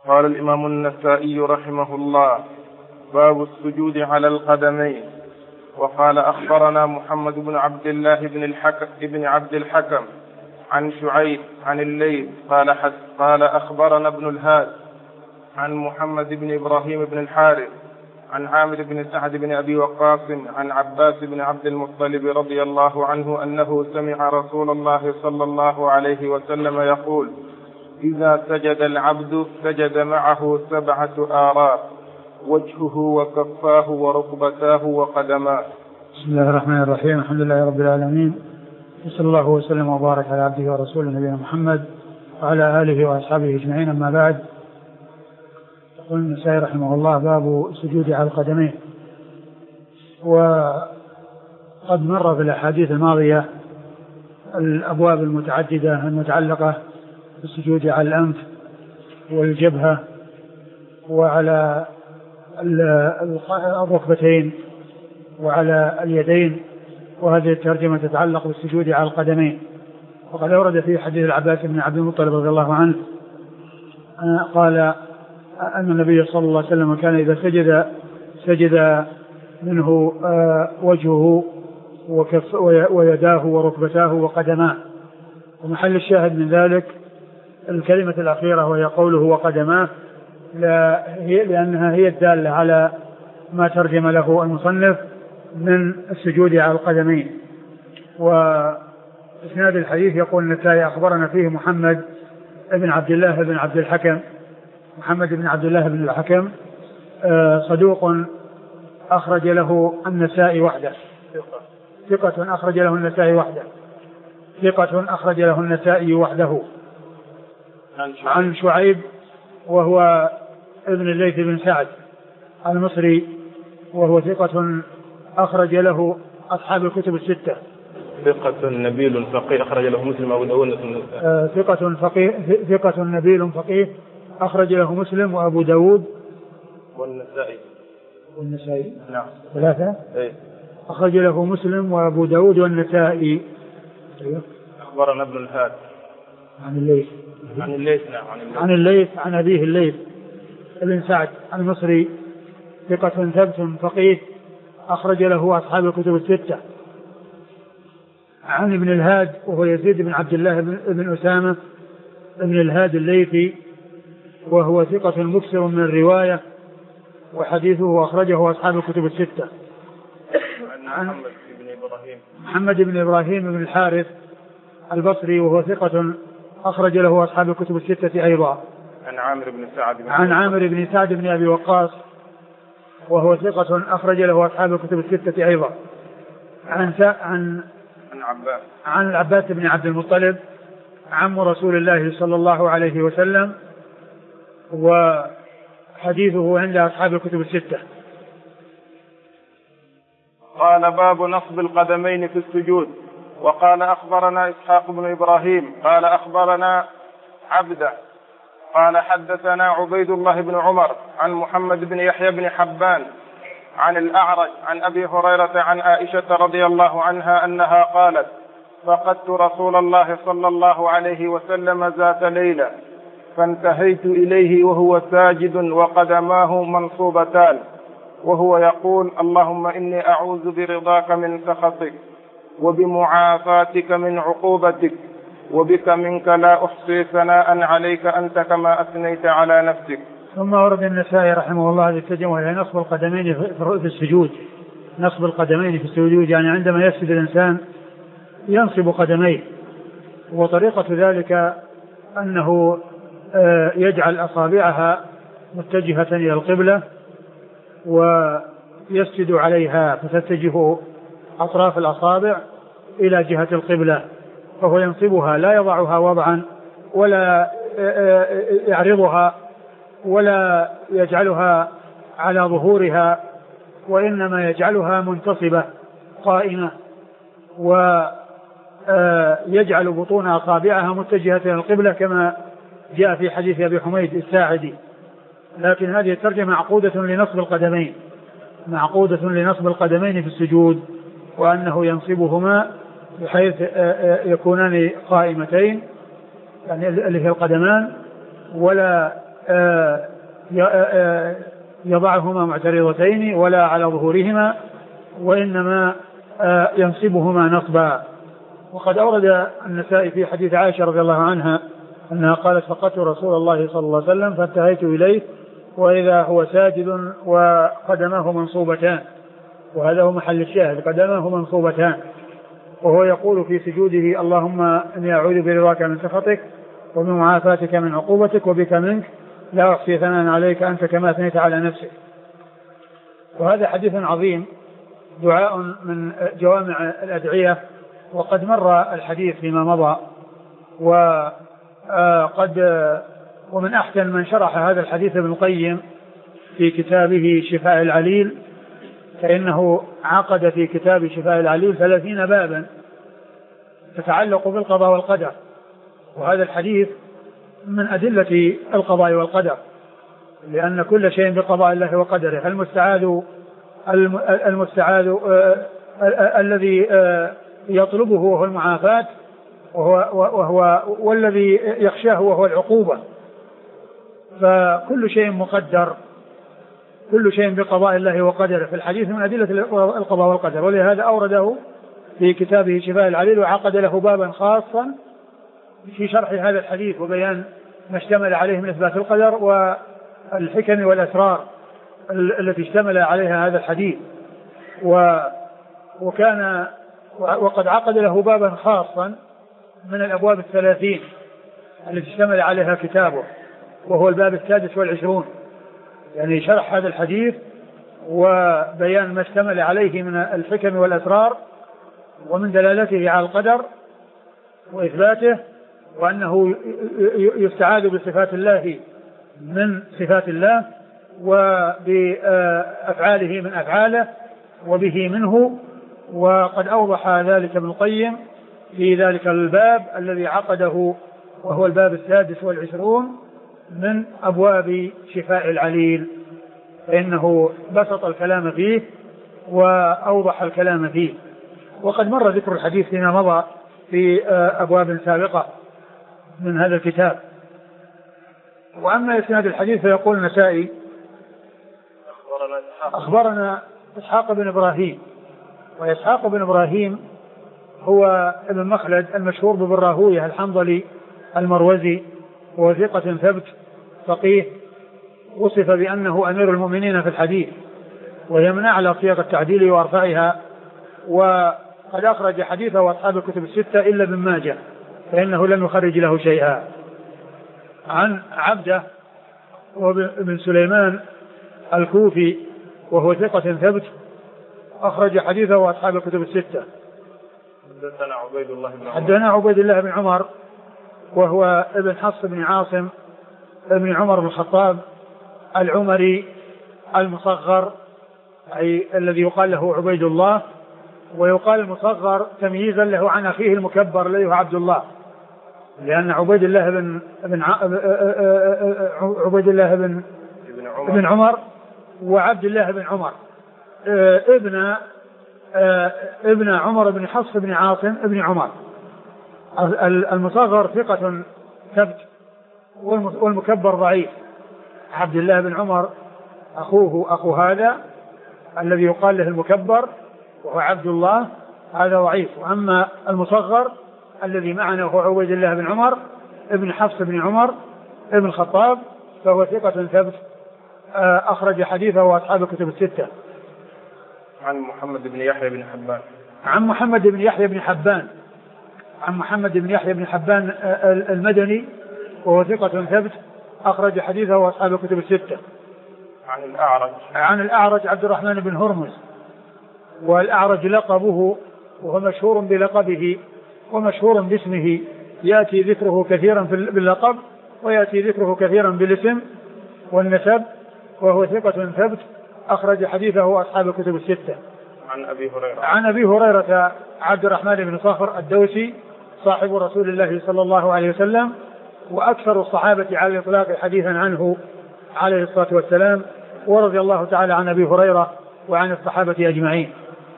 قال الإمام النسائي رحمه الله: باب السجود على القدمين. وقال: أخبرنا محمد بن عبد الله بن عبد الحكم عن شعيب عن الليث قال أخبرنا ابن الهاد عن محمد بن إبراهيم بن الحارث عن عامر بن سعد بن أبي وقاص عن عباس بن عبد المطلب رضي الله عنه أنه سمع رسول الله صلى الله عليه وسلم يقول: إذا سجد العبد سجد معه 7 آراء: وجهه وكفاه وركبتاه وقدماه. بسم الله الرحمن الرحيم. الحمد لله رب العالمين، وصلى الله وسلم وبارك على عبده ورسوله نبينا محمد وعلى آله وأصحابه أجمعين. أما بعد، يقول النسائي رحمه الله: باب السجود على القدمين. وقد مر في الأحاديث الماضية الأبواب المتعددة المتعلقة بالسجود على الأنف والجبهة وعلى الركبتين وعلى اليدين، وهذه الترجمة تتعلق بالسجود على القدمين. وقد أورد في حديث العباس بن عبد المطلب رضي الله عنه قال أن النبي صلى الله عليه وسلم كان إذا سجد منه وجهه ويداه وركبتاه وقدماه. ومحل الشاهد من ذلك الكلمة الأخيرة وهي قوله وقدماه، لأنها هي الدالة على ما ترجم له المصنف من السجود على القدمين. وإسناد الحديث يقول النسائي: أخبرنا فيه محمد بن عبد الله بن عبد الحكم. محمد بن عبد الله بن الحكم صدوق أخرج له النسائي وحده، ثقة أخرج له النسائي وحده، ثقة أخرج له النسائي وحده. عن شعيب وهو ابن الليث بن سعد المصري، وهو ثقة أخرج له أصحاب الكتب الستة. ثقة نبيل فقيه أخرج له مسلم وأبو داود. ثقة نبيل فقيه أخرج له مسلم وأبو داود والنسائي. نعم، 3. أخرج له مسلم وأبو داود والنسائي. أخبرنا ابن الهاد عن الليث. عن الليث عن أبيه الليث ابن سعد المصري، ثقة ثبت فقيه أخرج له أصحاب الكتب الستة. عن ابن الهاد وهو يزيد بن عبد الله بن أسامة ابن الهاد الليثي، وهو ثقة مكثر من الرواية، وحديثه أخرجه أصحاب الكتب الستة. عن محمد بن إبراهيم بن الحارث البصري، وهو ثقة أخرج له أصحاب الكتب الستة أيضا. عن عامر بن سعد بن أبي وقاص، وهو ثقة أخرج له أصحاب الكتب الستة أيضا. عن العباس بن عبد المطلب عم رسول الله صلى الله عليه وسلم، وحديثه عند أصحاب الكتب الستة. قال: باب نصب القدمين في السجود. وقال: أخبرنا إسحاق بن إبراهيم قال أخبرنا عبده قال حدثنا عبيد الله بن عمر عن محمد بن يحيى بن حبان عن الأعرج عن أبي هريرة عن عائشة رضي الله عنها أنها قالت: فقدت رسول الله صلى الله عليه وسلم ذات ليلة فانتهيت إليه وهو ساجد وقدماه منصوبتان، وهو يقول: اللهم إني أعوذ برضاك من سخطك وبمعافاتك من عقوبتك وبك منك لا أحصي ثناء عليك أنت كما أثنيت على نفسك. ثم ورد النسائي رحمه الله هذه الترجمة إلى نصب القدمين في السجود. نصب القدمين في السجود يعني عندما يسجد الإنسان ينصب قدميه، وطريقة ذلك أنه يجعل أصابعها متجهة إلى القبلة ويسجد عليها، فتتجه أطراف الأصابع إلى جهة القبلة، فهو ينصبها، لا يضعها وضعا ولا يعرضها ولا يجعلها على ظهورها، وإنما يجعلها منتصبة قائمة، ويجعل بطون أصابعها متجهة إلى القبلة كما جاء في حديث أبي حميد الساعدي. لكن هذه الترجمة معقودة لنصب القدمين في السجود، وأنه ينصبهما بحيث يكونان قائمتين، يعني اللي هي القدمان، ولا يضعهما معترضتين ولا على ظهورهما، وإنما ينصبهما نصبا. وقد أورد النسائي في حديث عائشة رضي الله عنها أنها قالت: فقدت رسول الله صلى الله عليه وسلم فانتهيت إليه وإذا هو ساجد وقدماه منصوبتان، وهذا هو محل الشاهد، قدماه منصوبتان، وهو يقول في سجوده: اللهم إني أعوذ برضاك من سخطك ومن معافاتك من عقوبتك وبك منك لا أحصي ثناء عليك أنت كما أثنيت على نفسك. وهذا حديث عظيم، دعاء من جوامع الأدعية، وقد مر الحديث فيما مضى. ومن أحسن من شرح هذا الحديث ابن القيم في كتابه شفاء العليل، فإنه عقد في كتاب شفاء العليل 30 بابا تتعلق بالقضاء والقدر، وهذا الحديث من أدلة القضاء والقدر، لأن كل شيء بقضاء الله وقدره. المستعاذ الذي يطلبه وهو المعافاة، والذي يخشاه وهو العقوبة، فكل شيء مقدر، كل شيء بقضاء الله وقدره. في الحديث من أدلة القضاء والقدر، ولهذا أورده في كتابه شفاء العليل، وعقد له بابا خاصا في شرح هذا الحديث وبيان ما اشتمل عليه من إثبات القدر والحكم والأسرار التي اشتمل عليها هذا الحديث. وقد عقد له بابا خاصا من الأبواب 30 التي اشتمل عليها كتابه، وهو الباب 26، يعني شرح هذا الحديث وبيان ما اشتمل عليه من الحكم والأسرار ومن دلالته على القدر وإثباته، وأنه يستعاذ بصفات الله من صفات الله، وبأفعاله من أفعاله، وبه منه. وقد أوضح ذلك ابن القيم في ذلك الباب الذي عقده، وهو الباب 26 من أبواب شفاء العليل، فإنه بسط الكلام فيه وأوضح الكلام فيه. وقد مر ذكر الحديث فيما مضى في أبواب سابقة من هذا الكتاب. وأما إسناد الحديث فيقول النسائي: أخبرنا إسحاق بن إبراهيم. وإسحاق بن إبراهيم هو ابن مخلد المشهور بابن راهويه الحنظلي المروزي، وهو ثقة ثبت فقيه، وصف بأنه أمير المؤمنين في الحديث، وهي من أعلى صيغ التعديل وأرفعها. وقد أخرج حديثه أصحاب الكتب 6 إلا ابن ماجه، فإنه لم يخرج له شيئا. عن عبده وابن سليمان الكوفي، وهو ثقة ثبت، أخرج حديثه أصحاب الكتب 6. حدثنا عبيد الله بن عمر، وهو ابن حفص بن عاصم ابن عمر بن الخطاب العمري المصغر، أي الذي يقال له عبيد الله، ويقال المصغر تمييزا له عن أخيه المكبر الذي هو عبد الله، لأن عبيد الله بن عمر وعبد الله بن عمر ابن عمر بن حفص بن عاصم ابن عمر. المصغر ثقة ثبت، والمكبر ضعيف. عبد الله بن عمر أخو هذا الذي يقال له المكبر وهو عبد الله، هذا ضعيف. وأما المصغر الذي معنا وهو عبيد الله بن عمر ابن حفص بن عمر ابن الخطاب، فهو ثقة ثبت، أخرج حديثه وأصحاب الكتب 6. عن محمد بن يحيى بن حبان. عن محمد بن يحيى بن حبان المدني، وهو ثقة ثبت، أخرج حديثه وأصحاب الكتب 6. عن الأعرج عبد الرحمن بن هرمز. والأعرج لقبه، وهو مشهور بلقبه ومشهور باسمه، يأتي ذكره كثيرا باللقب ويأتي ذكره كثيرا بالاسم والنسب، وهو ثقة ثبت، أخرج حديثه أصحاب الكتب 6. عن أبي هريرة عبد الرحمن بن صخر الدوسي صاحب رسول الله صلى الله عليه وسلم، وأكثر الصحابة على الإطلاق حديثا عنه عليه الصلاة والسلام، ورضي الله تعالى عن أبي هريرة وعن الصحابة أجمعين.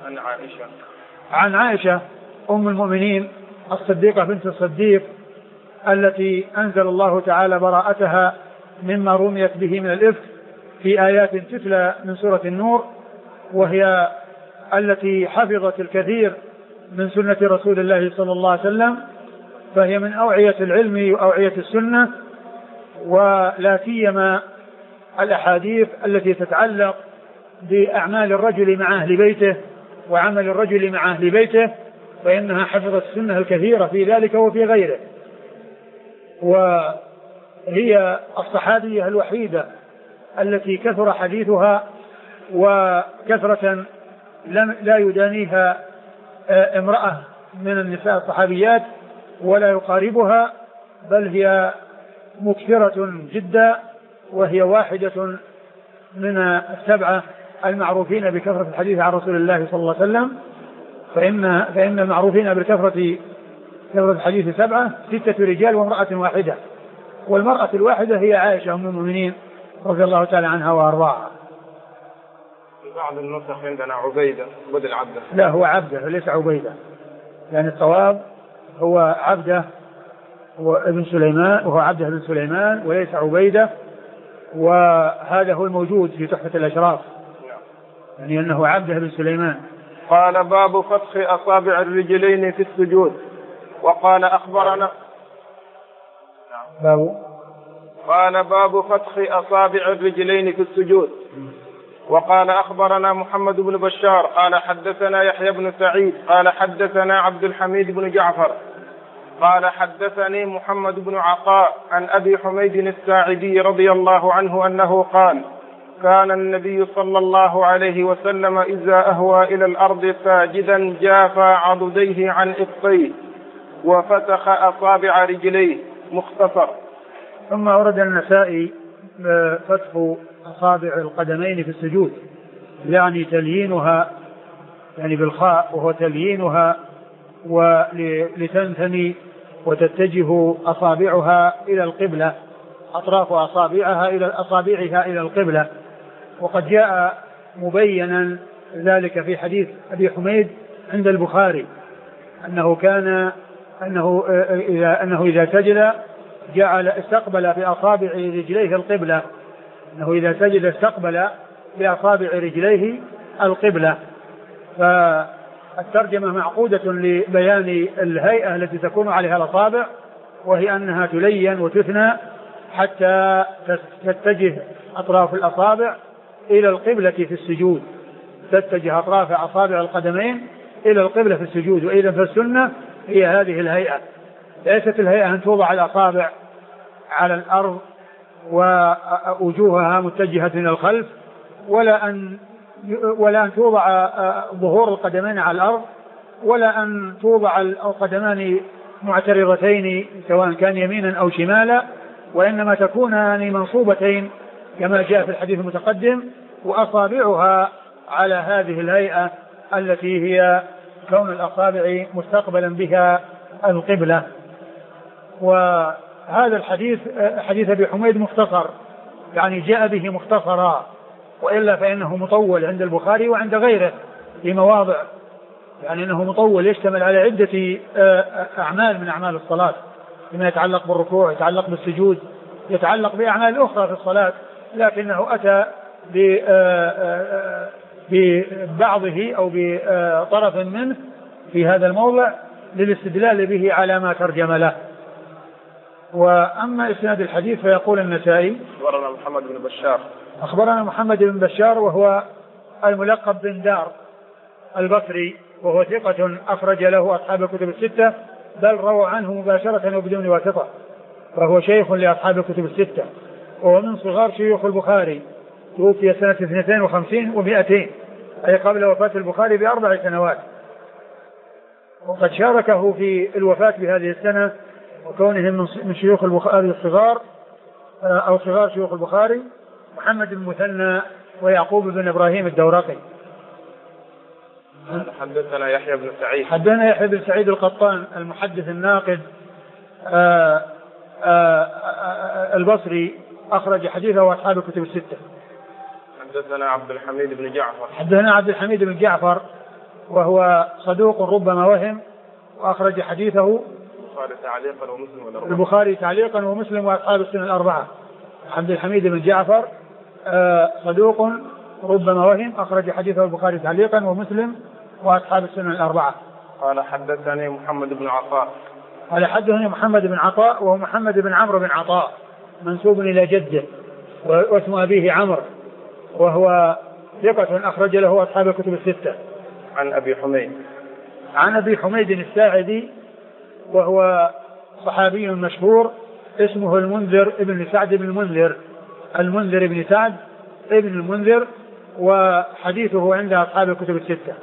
عن عائشة أم المؤمنين الصديقة بنت الصديق التي أنزل الله تعالى براءتها مما رميت به من الإفك في آيات تتلى من سورة النور، وهي التي حفظت الكثير من سنة رسول الله صلى الله عليه وسلم، فهي من أوعية العلم وأوعية السنة، ولا سيما الأحاديث التي تتعلق بأعمال الرجل مع أهل بيته وعمل الرجل مع أهل بيته، فإنها حفظت السنة الكثيرة في ذلك وفي غيره. وهي الصحابية الوحيدة التي كثر حديثها وكثرة لا يدانيها امرأة من النساء الصحابيات ولا يقاربها، بل هي مكثرة جدا، وهي واحدة من السبعة المعروفين بكثرة الحديث عن رسول الله صلى الله عليه وسلم. فإن المعروفين بكثرة الحديث 7 6 رجال وامرأة واحدة، والمرأة الواحدة هي عائشة أم المؤمنين رضي الله تعالى عنها وأرضاها. في بعض النسخ عندنا عبيدة بدل عبده. لا، هو عبده وليس عبيدة، يعني الصواب هو عبده وابن سليمان، وهو عبده بن سليمان وليس عبيدة، وهذا هو الموجود في تحفة الأشراف، يعني أنه عبده بن سليمان. قال باب فتح أصابع الرجلين في السجود. وقال أخبرنا باب فتح أصابع الرجلين في السجود. وقال أخبرنا محمد بن بشار قال حدثنا يحيى بن سعيد قال حدثنا عبد الحميد بن جعفر قال حدثني محمد بن عطاء عن أبي حميد الساعدي رضي الله عنه أنه قال كان النبي صلى الله عليه وسلم إذا أهوى إلى الأرض ساجدا جافى عضديه عن إبطيه وفتح أصابع رجليه. مختصر. ثم أورد النسائي فتح أصابع القدمين في السجود، يعني تليينها، يعني بالخاء، وهو تليينها ولتنثني وتتجه أصابعها إلى القبلة، أطراف أصابعها إلى القبلة. وقد جاء مبينا ذلك في حديث أبي حميد عند البخاري أنه إذا سجد استقبل بأصابع رجليه القبلة، أنه إذا سجد استقبل بأصابع رجليه القبلة. فالترجمة معقودة لبيان الهيئة التي تكون عليها الأصابع، وهي أنها تلين وتثنى حتى تتجه أطراف الأصابع إلى القبلة في السجود، تتجه أطراف أصابع القدمين إلى القبلة في السجود. وإذا فالسنة هي هذه الهيئة، ليست الهيئة أن توضع الأصابع على الأرض ووجوهها متجهة إلى الخلف، ولا أن توضع ظهور القدمين على الأرض، ولا أن توضع القدمان معترضتين سواء كان يمينا أو شمالا، وإنما تكونان منصوبتين كما جاء في الحديث المتقدم، وأصابعها على هذه الهيئة التي هي كون الأصابع مستقبلا بها القبلة. وهذا الحديث حديث أبي حميد مختصر، يعني جاء به مختصرا، وإلا فإنه مطول عند البخاري وعند غيره في مواضع، يعني أنه مطول يشتمل على عدة أعمال من أعمال الصلاة، فيما يتعلق بالركوع، يتعلق بالسجود، يتعلق بأعمال أخرى في الصلاة، لكنه أتى ببعضه أو بطرف منه في هذا الموضع للاستدلال به على ما ترجم له. وأما إسناد الحديث فيقول النسائي أخبرنا محمد بن بشار وهو الملقب بن دار البصري، وهو ثقة أخرج له أصحاب الكتب الستة، بل روى عنه مباشرة وبدون واسطة، فهو شيخ لأصحاب الكتب الستة، وهو من صغار شيوخ البخاري، توفي سنة 52 و200، أي قبل وفاة البخاري ب4 سنوات. وقد شاركه في الوفاة بهذه السنة، وكونه من شيوخ البخاري الصغار أو صغار شيوخ البخاري محمد بن مثنى ويعقوب بن إبراهيم الدورقي. حدثنا يحيى بن سعيد. حدثنا يحيى بن سعيد القطان المحدث الناقد البصري، أخرج حديثه أصحاب الكتب الستة. حدثنا عبد الحميد بن جعفر. حدثنا عبد الحميد بن جعفر وهو صدوق ربما وهم، وأخرج حديثه البخاري تعليقا ومسلم البخاري تعليقا ومسلم وأصحاب السنن الأربعة. عبد الحميد بن جعفر صدوق ربما وهم، أخرج حديثه البخاري تعليقا ومسلم وأصحاب السنن الأربعة. قال حدثني محمد بن عطاء. قال حدثني محمد بن عطاء وهو محمد بن عمرو بن عطاء منسوب إلى جده واسم أبيه عمرو، وهو ثقة أخرج له أصحاب الكتب الستة. عن أبي حميد. عن أبي حميد الساعدي وهو صحابي مشهور اسمه المنذر ابن سعد بن المنذر بن سعد ابن المنذر، وحديثه عند أصحاب الكتب الستة.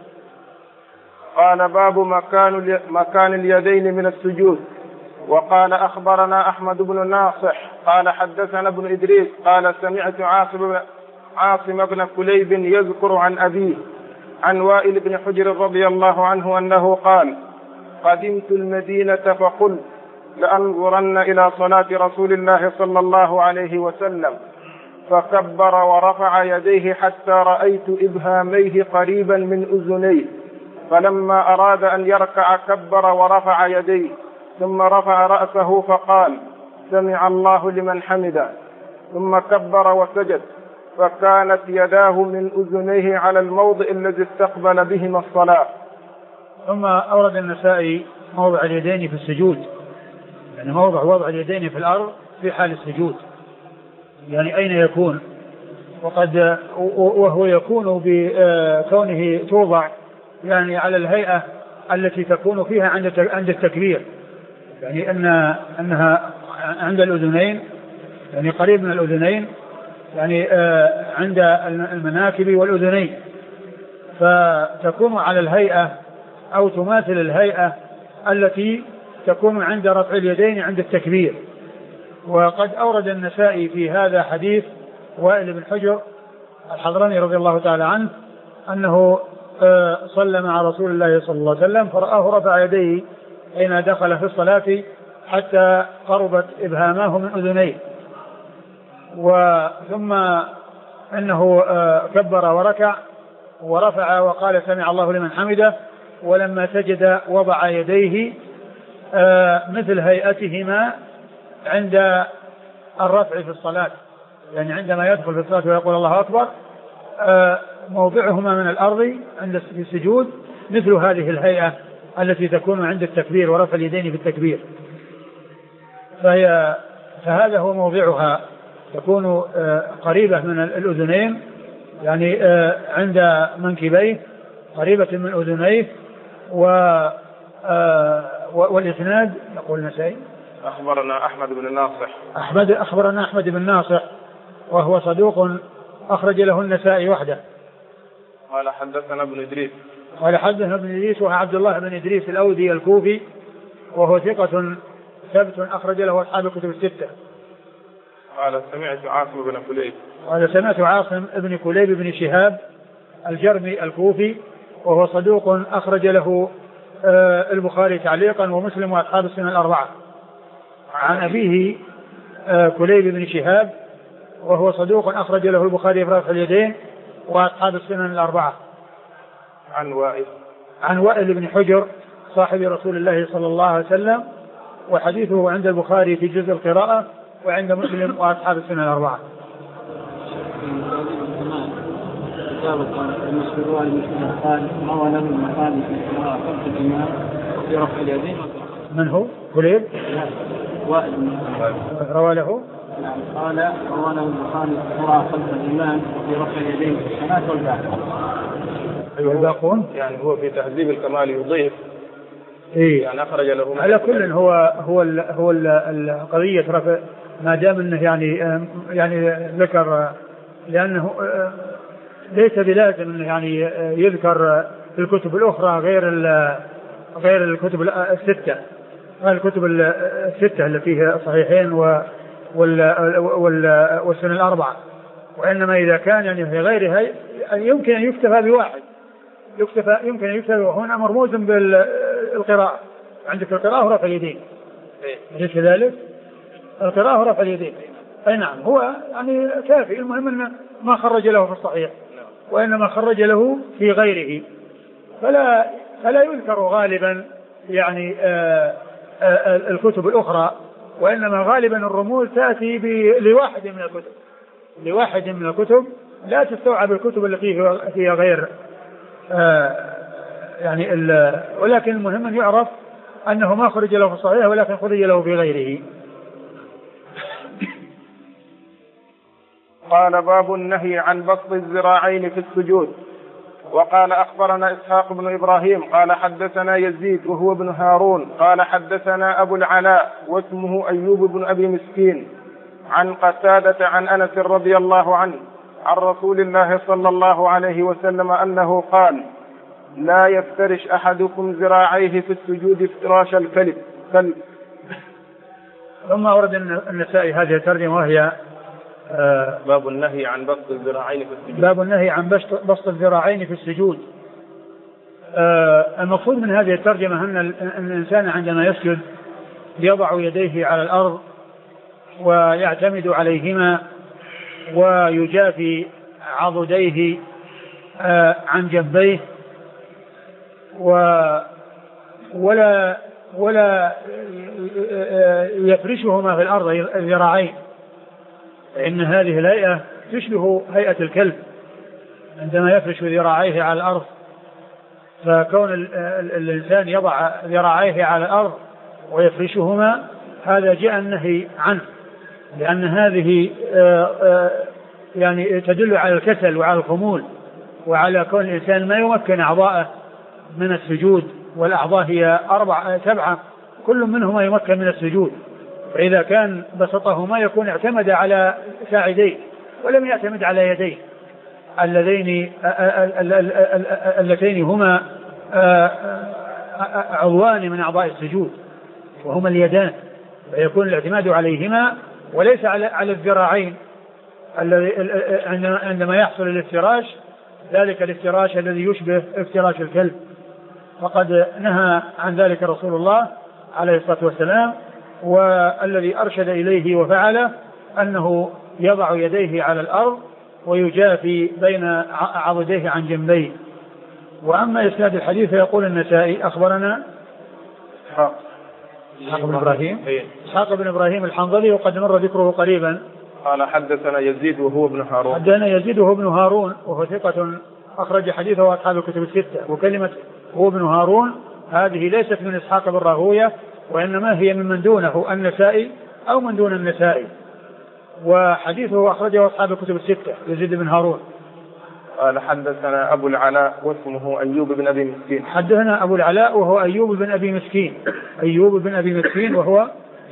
قال باب مكان اليدين من السجود. وقال أخبرنا أحمد بن ناصح قال حدثنا ابن إدريس قال سمعت عاصم بن كليب يذكر عن أبيه عن وائل بن حجر رضي الله عنه أنه قال قدمت المدينة فقلت لأنظرن إلى صلاة رسول الله صلى الله عليه وسلم، فكبر ورفع يديه حتى رأيت إبهاميه قريبا من أذنيه، فلما أراد أن يركع كبر ورفع يديه، ثم رفع رأسه فقال سمع الله لمن حمده، ثم كبر وسجد، فكانت يداه من أذنيه على الموضع الذي استقبل بهما الصلاة. ثم أورد النسائي موضع اليدين في السجود، يعني موضع وضع اليدين في الأرض في حال السجود، يعني أين يكون، وهو يكون بكونه توضع يعني على الهيئة التي تكون فيها عند التكبير، يعني أنها عند الأذنين، يعني قريب من الأذنين، يعني عند المناكب والأذنين، فتكون على الهيئة أو تماثل الهيئة التي تكون عند رفع اليدين عند التكبير. وقد أورد النسائي في هذا حديث وائل بن حجر الحضرمي رضي الله تعالى عنه أنه صلى مع رسول الله صلى الله عليه وسلم فرآه رفع يديه حين دخل في الصلاة حتى قربت إبهاماه من أذنيه، ثم أنه كبر وركع ورفع وقال سمع الله لمن حمده، ولما سجد وضع يديه مثل هيئتهما عند الرفع في الصلاة، يعني عندما يدخل في الصلاة ويقول الله أكبر موضعهما من الأرض عند السجود مثل هذه الهيئة التي تكون عند التكبير ورفع اليدين في التكبير، فهذا هو موضعها، تكون قريبة من الأذنين، يعني عند منكبيه قريبة من أذنيه. والإسناد يقول النسائي أخبرنا أحمد بن ناصح. أخبرنا أحمد بن ناصح وهو صدوق أخرج له النسائي وحده. قال حدثنا ابن إدريس. قال حدثنا ابن إدريس وهو عبد الله بن إدريس الأودي الكوفي وهو ثقة ثبت أخرج له أصحاب الكتب الستة. قال سمعت عاصم بن كليب. قال سمعت عاصم بن كليب بن شهاب الجرمي الكوفي وهو صدوق أخرج له البخاري تعليقا ومسلم وأصحاب السنن الأربعة. عن أبيه كليب بن شهاب وهو صدوق أخرج له البخاري في رفع اليدين وأصحاب السنن الأربعة. عن وائل بن حجر صاحب رسول الله صلى الله عليه وسلم، وحديثه عند البخاري في جزء القراءة وعند مسلم وأصحاب السنن الأربعة. من هو كليب؟ روى له. قال روى له البخاري قراءة خلف الإمام في رفع اليدين في الصلاة والباقون. أيوة الباقون يعني هو في تهذيب الكمال يضيف. إيه يعني أخرج له. على كل هو القضية رفع ما دام إنه يعني ذكر، لأنه ليس بلازم إنه يعني يذكر في الكتب الأخرى غير الكتب الستة، الكتب الستة اللي فيها الصحيحين والسنن الأربعة، وإنما إذا كان يعني في غيرها يمكن أن يكتفى بواحد، يمكن أن يكتفى. هنا مرموز بالقراءة، عندك القراءة ورفع اليدين، ليس كذلك؟ القراءة ورفع اليدين، أي نعم، هو يعني كافي. المهم أن ما خرج له في الصحيح وإنما خرج له في غيره، فلا يذكر غالبا يعني الكتب الأخرى وإنما غالبا الرموز تأتي لواحد من الكتب لا تستوعب الكتب التي فيها غير يعني ولكن المهم أن يعرف أنه ما خرج له في الصحيح ولكن خرج له في غيره. قال باب النهي عن بسط الذراعين في السجود. وقال أخبرنا إسحاق بن إبراهيم قال حدثنا يزيد وهو ابن هارون قال حدثنا أبو العلاء واسمه أيوب بن أبي مسكين عن قتادة عن أنس رضي الله عنه عن رسول الله صلى الله عليه وسلم أنه قال لا يفترش أحدكم ذراعيه في السجود افتراش الكلب. ثم أورد النسائي هذه الترجمة وهي باب النهي عن بسط الذراعين في السجود. باب النهي عن بسط الذراعين في السجود. المقصود من هذه الترجمة أن الإنسان عندما يسجد يضع يديه على الأرض ويعتمد عليهما ويجافي عضديه عن جنبيه ولا يفرشهما في الأرض الذراعين، فإن هذه الهيئة تشبه هيئة الكلب عندما يفرش ذراعيه على الأرض. فكون الإنسان يضع ذراعيه على الأرض ويفرشهما هذا جاء النهي عنه، لأن هذه يعني تدل على الكسل وعلى الخمول وعلى كون الإنسان ما يمكن أعضاءه من السجود، والأعضاء هي 7 كل منهما يمكن من السجود، فإذا كان بسطهما يكون اعتمد على ساعديه ولم يعتمد على يديه اللتين هما عضوان من أعضاء السجود وهما اليدان، فيكون الاعتماد عليهما وليس على الذراعين عندما يحصل الافتراش، ذلك الافتراش الذي يشبه افتراش الكلب، فقد نهى عن ذلك رسول الله عليه الصلاة والسلام. والذي أرشد إليه وفعله أنه يضع يديه على الأرض ويجافي بين عضديه عن جنبيه. وأما إسناد الحديث يقول النسائي أخبرنا إسحاق بن إبراهيم الحنظلي وقد مر ذكره قريبا. قال حدثنا يزيد وهو ابن هارون. حدثنا يزيد وهو ابن هارون وهو ثقة أخرج حديثه أصحاب الكتب الستة. وكلمة هو ابن هارون هذه ليست من إسحاق بن راهوية وإنما هي من دونه النسائي أو من دون النسائي، وحديثه أخرجه أصحاب الكتب الستة يزيد بن هارون. قال حدثنا أبو العلاء واسمه أيوب بن أبي مسكين. حدثنا أبو العلاء وهو أيوب بن أبي مسكين. أيوب بن أبي مسكين وهو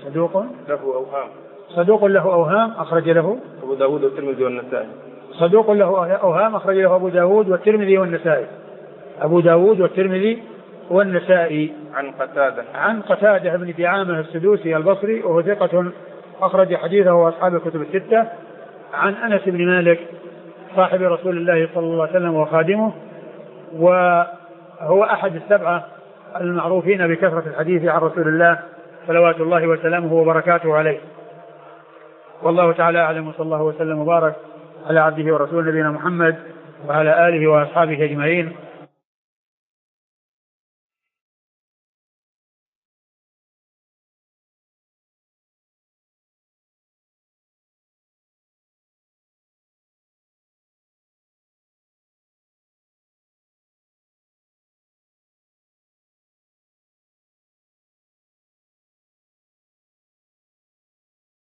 صدوق له أوهام أخرج له أبو داود والترمذي والنسائي. صدوق له أوهام أخرج له أبو داود والترمذي والنسائي. أبو داود والترمذي والنسائي. عن قتادة بن دعامة السدوسي البصري وهو ثقة أخرج حديثه أصحاب الكتب الستة. عن أنس بن مالك صاحب رسول الله صلى الله عليه وسلم وخادمه، وهو أحد السبعة المعروفين بكثرة الحديث عن رسول الله صلوات الله وسلامه وبركاته عليه. والله تعالى أعلم، وصلى الله وسلم وبارك على عبده ورسوله نبينا محمد وعلى آله وأصحابه أجمعين.